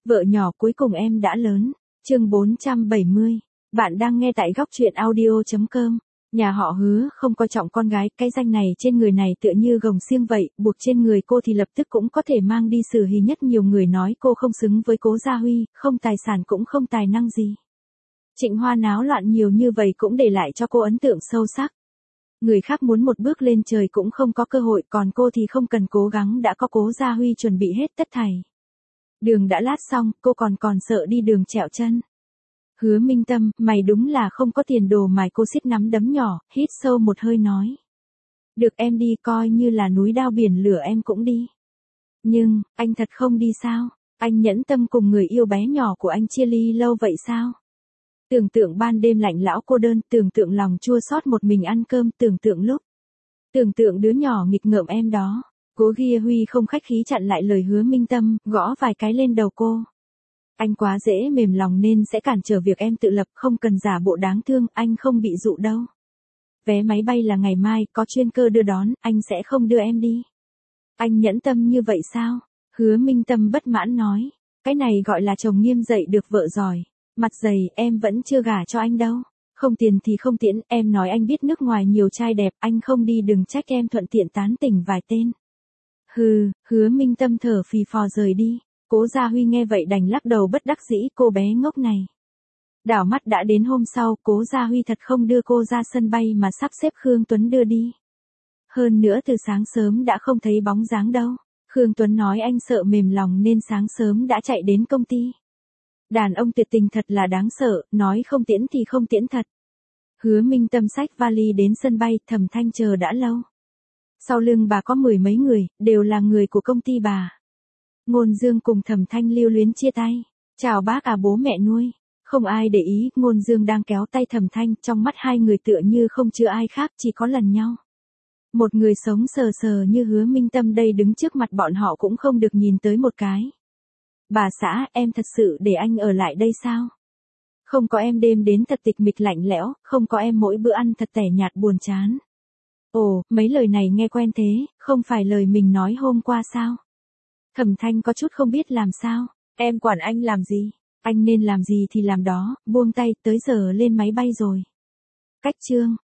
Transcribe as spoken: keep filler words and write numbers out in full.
Vợ nhỏ cuối cùng em đã lớn. Chương bốn trăm bảy mươi. Bạn đang nghe tại góc truyện audio chấm com. Nhà họ Hứa không coi trọng con gái, cái danh này trên người này tựa như gồng xiềng vậy, buộc trên người cô thì lập tức cũng có thể mang đi xử hí nhất. Nhiều người nói cô không xứng với Cố Gia Huy, không tài sản cũng không tài năng gì. Trịnh Hoa náo loạn nhiều như vậy cũng để lại cho cô ấn tượng sâu sắc. Người khác muốn một bước lên trời cũng không có cơ hội, còn cô thì không cần cố gắng đã có Cố Gia Huy chuẩn bị hết tất thảy. Đường đã lát xong, cô còn còn sợ đi đường trẹo chân. Hứa Minh Tâm, mày đúng là không có tiền đồ. Mày cô siết nắm đấm nhỏ, hít sâu một hơi nói. Được em đi, coi như là núi đao biển lửa em cũng đi. Nhưng, anh thật không đi sao? Anh nhẫn tâm cùng người yêu bé nhỏ của anh chia ly lâu vậy sao? Tưởng tượng ban đêm lạnh lẽo cô đơn, tưởng tượng lòng chua xót một mình ăn cơm, tưởng tượng lúc. Tưởng tượng đứa nhỏ nghịch ngợm em đó. Cố Gia Huy không khách khí chặn lại lời Hứa Minh Tâm, gõ vài cái lên đầu cô. Anh quá dễ mềm lòng nên sẽ cản trở việc em tự lập, không cần giả bộ đáng thương, anh không bị dụ đâu. Vé máy bay là ngày mai, có chuyên cơ đưa đón, anh sẽ không đưa em đi. Anh nhẫn tâm như vậy sao? Hứa Minh Tâm bất mãn nói. Cái này gọi là chồng nghiêm dạy được vợ giỏi. Mặt dày, em vẫn chưa gả cho anh đâu. Không tiền thì không tiễn, em nói anh biết nước ngoài nhiều trai đẹp, anh không đi đừng trách em thuận tiện tán tỉnh vài tên. Hừ, Hứa Minh Tâm thở phì phò rời đi. Cố Gia Huy nghe vậy đành lắc đầu bất đắc dĩ, cô bé ngốc này. Đảo mắt đã đến hôm sau, Cố Gia Huy thật không đưa cô ra sân bay mà sắp xếp Khương Tuấn đưa đi. Hơn nữa từ sáng sớm đã không thấy bóng dáng đâu. Khương Tuấn nói anh sợ mềm lòng nên sáng sớm đã chạy đến công ty. Đàn ông tuyệt tình thật là đáng sợ, nói không tiễn thì không tiễn thật. Hứa Minh Tâm xách vali đến sân bay, Thẩm Thanh chờ đã lâu. Sau lưng bà có mười mấy người, đều là người của công ty bà. Ngôn Dương cùng Thẩm Thanh lưu luyến chia tay. Chào bác à bố mẹ nuôi. Không ai để ý, Ngôn Dương đang kéo tay Thẩm Thanh, trong mắt hai người tựa như không chứa ai khác, chỉ có lần nhau. Một người sống sờ sờ như Hứa Minh Tâm đây đứng trước mặt bọn họ cũng không được nhìn tới một cái. Bà xã, em thật sự để anh ở lại đây sao? Không có em đêm đến thật tịch mịch lạnh lẽo, không có em mỗi bữa ăn thật tẻ nhạt buồn chán. Ồ, mấy lời này nghe quen thế, không phải lời mình nói hôm qua sao? Thẩm Thanh có chút không biết làm sao. Em quản anh làm gì? Anh nên làm gì thì làm đó, buông tay, tới giờ lên máy bay rồi. Cách chương.